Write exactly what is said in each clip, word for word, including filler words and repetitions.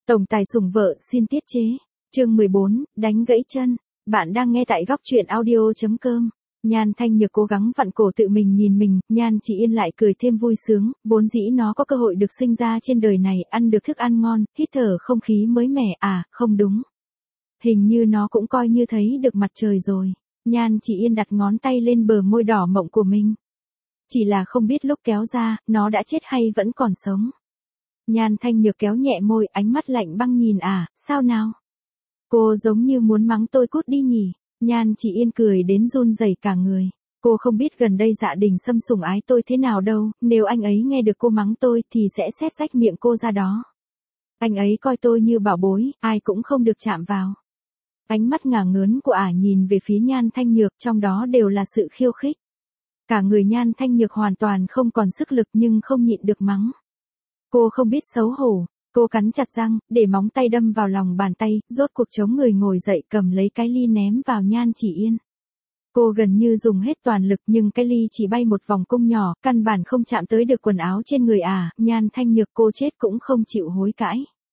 Tổng tài sủng vợ xin tiết chế. Chương mười bốn, đánh gãy chân. Bạn đang nghe tại góc truyện audio chấm com. Nhan Thanh Nhược cố gắng vặn cổ tự mình nhìn mình, Nhan Chỉ Yên lại cười thêm vui sướng, vốn dĩ nó có cơ hội được sinh ra trên đời này, ăn được thức ăn ngon, hít thở không khí mới mẻ, à, không đúng. Hình như nó cũng coi như thấy được mặt trời rồi. Nhan Chỉ Yên đặt ngón tay lên bờ môi đỏ mọng của mình. Chỉ là không biết lúc kéo ra, nó đã chết hay vẫn còn sống. Nhan Thanh Nhược kéo nhẹ môi, ánh mắt lạnh băng nhìn à, sao nào? Cô giống như muốn mắng tôi cút đi nhỉ? Nhan Chỉ Yên cười đến run rẩy cả người. Cô không biết gần đây Dạ Đình Sâm sủng ái tôi thế nào đâu, nếu anh ấy nghe được cô mắng tôi thì sẽ xét rách miệng cô ra đó. Anh ấy coi tôi như bảo bối, ai cũng không được chạm vào. Ánh mắt ngả ngớn của ả nhìn về phía Nhan Thanh Nhược, trong đó đều là sự khiêu khích. Cả người Nhan Thanh Nhược hoàn toàn không còn sức lực nhưng không nhịn được mắng. Cô không biết xấu hổ, cô cắn chặt răng, để móng tay đâm vào lòng bàn tay, rốt cuộc chống người ngồi dậy cầm lấy cái ly ném vào Nhan Chỉ Yên. Cô gần như dùng hết toàn lực nhưng cái ly chỉ bay một vòng cung nhỏ, căn bản không chạm tới được quần áo trên người à, Nhan Thanh Nhược cô chết cũng không chịu hối cãi.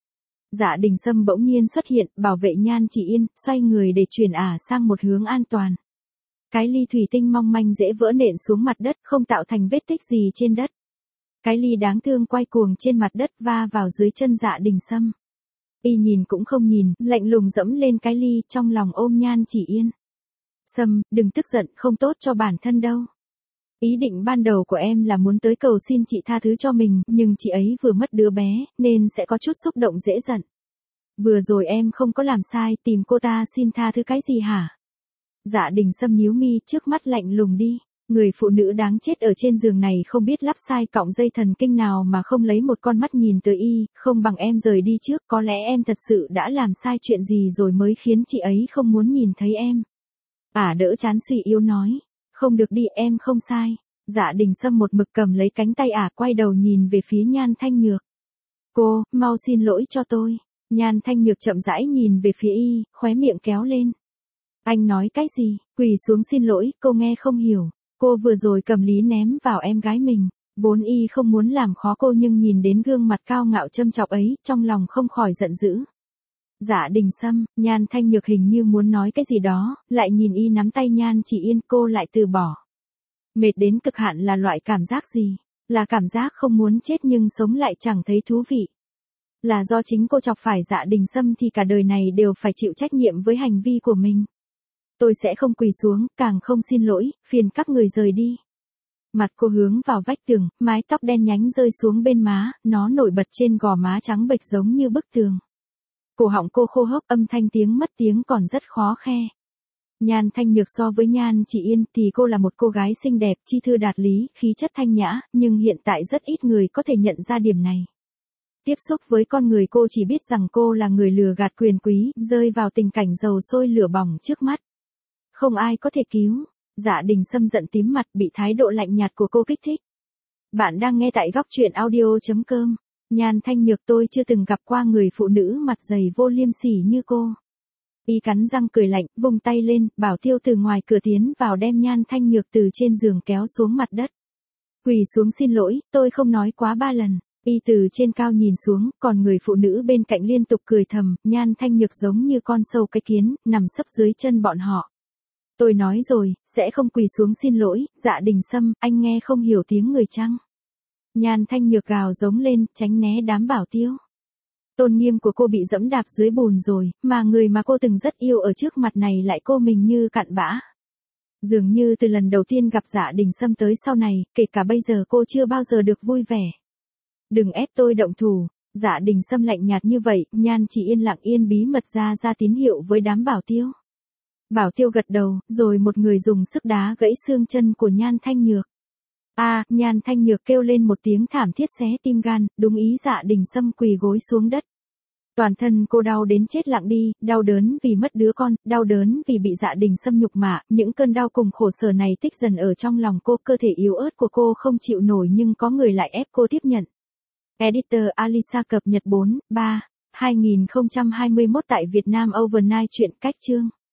Dạ Đình Sâm bỗng nhiên xuất hiện, bảo vệ Nhan Chỉ Yên, xoay người để chuyển ả sang một hướng an toàn. Cái ly thủy tinh mong manh dễ vỡ nện xuống mặt đất, không tạo thành vết tích gì trên đất. Cái ly đáng thương quay cuồng trên mặt đất va vào dưới chân Dạ Đình Sâm. Y nhìn cũng không nhìn, lạnh lùng dẫm lên cái ly, trong lòng ôm Nhan Chỉ Yên. Sâm, đừng tức giận, không tốt cho bản thân đâu. Ý định ban đầu của em là muốn tới cầu xin chị tha thứ cho mình, nhưng chị ấy vừa mất đứa bé, nên sẽ có chút xúc động dễ giận. Vừa rồi em không có làm sai, tìm cô ta xin tha thứ cái gì hả? Dạ Đình Sâm nhíu mi, trước mắt lạnh lùng đi. Người phụ nữ đáng chết ở trên giường này không biết lắp sai cọng dây thần kinh nào mà không lấy một con mắt nhìn tới y, không bằng em rời đi trước, có lẽ em thật sự đã làm sai chuyện gì rồi mới khiến chị ấy không muốn nhìn thấy em. Ả đỡ chán suy yếu nói, không được đi, em không sai. Dạ Đình Sâm một mực cầm lấy cánh tay Ả, quay đầu nhìn về phía Nhan Thanh Nhược. Cô, mau xin lỗi cho tôi. Nhan Thanh Nhược chậm rãi nhìn về phía y, khóe miệng kéo lên. Anh nói cái gì? Quỳ xuống xin lỗi, cô nghe không hiểu. Cô vừa rồi cầm lý ném vào em gái mình, vốn y không muốn làm khó cô nhưng nhìn đến gương mặt cao ngạo châm chọc ấy, trong lòng không khỏi giận dữ. Dạ Đình Sâm, Nhan Thanh Nhược hình như muốn nói cái gì đó, lại nhìn y nắm tay Nhan Chỉ Yên, cô lại từ bỏ. Mệt đến cực hạn là loại cảm giác gì? Là cảm giác không muốn chết nhưng sống lại chẳng thấy thú vị. Là do chính cô chọc phải Dạ Đình Sâm thì cả đời này đều phải chịu trách nhiệm với hành vi của mình. Tôi sẽ không quỳ xuống, càng không xin lỗi, phiền các người rời đi. Mặt cô hướng vào vách tường, mái tóc đen nhánh rơi xuống bên má, nó nổi bật trên gò má trắng bệch giống như bức tường. Cổ họng cô khô hốc, âm thanh tiếng mất tiếng còn rất khó khe. Nhan Thanh Nhược so với Nhan Chỉ Yên thì cô là một cô gái xinh đẹp, chi thư đạt lý, khí chất thanh nhã, nhưng hiện tại rất ít người có thể nhận ra điểm này. Tiếp xúc với con người cô chỉ biết rằng cô là người lừa gạt quyền quý, rơi vào tình cảnh dầu sôi lửa bỏng trước mắt. Không ai có thể cứu. Dạ Đình Sâm giận tím mặt, bị thái độ lạnh nhạt của cô kích thích. Bạn đang nghe tại góc truyện audio chấm com. Nhan Thanh Nhược, tôi chưa từng gặp qua người phụ nữ mặt dày vô liêm sỉ như cô. Y cắn răng cười lạnh, vung tay lên, bảo Tiêu từ ngoài cửa tiến vào đem Nhan Thanh Nhược từ trên giường kéo xuống mặt đất. Quỳ xuống xin lỗi, tôi không nói quá ba lần. Y từ trên cao nhìn xuống, còn người phụ nữ bên cạnh liên tục cười thầm, Nhan Thanh Nhược giống như con sâu cái kiến, nằm sấp dưới chân bọn họ. Tôi nói rồi, sẽ không quỳ xuống xin lỗi. Dạ Đình Sâm, anh nghe không hiểu tiếng người chăng? Nhan Thanh Nhược gào giống lên, tránh né đám bảo Tiêu. Tôn nghiêm của cô bị dẫm đạp dưới bùn rồi, mà người mà cô từng rất yêu ở trước mặt này lại cô mình như cặn bã. Dường như từ lần đầu tiên gặp Dạ Đình Sâm tới sau này, kể cả bây giờ cô chưa bao giờ được vui vẻ. Đừng ép tôi động thủ. Dạ Đình Sâm lạnh nhạt như vậy, Nhan Chỉ Yên lặng yên bí mật ra ra tín hiệu với đám bảo Tiêu. Bảo Tiêu gật đầu, rồi một người dùng sức đá gãy xương chân của Nhan Thanh Nhược. A, à, Nhan Thanh Nhược kêu lên một tiếng thảm thiết xé tim gan, đúng ý Dạ Đình Sâm quỳ gối xuống đất. Toàn thân cô đau đến chết lặng đi, đau đớn vì mất đứa con, đau đớn vì bị Dạ Đình Sâm nhục mạ, những cơn đau cùng khổ sở này tích dần ở trong lòng cô, cơ thể yếu ớt của cô không chịu nổi nhưng có người lại ép cô tiếp nhận. Editor Alisa cập nhật bốn, ba, hai nghìn không trăm hai mươi mốt tại Việt Nam Overnight truyện cách chương.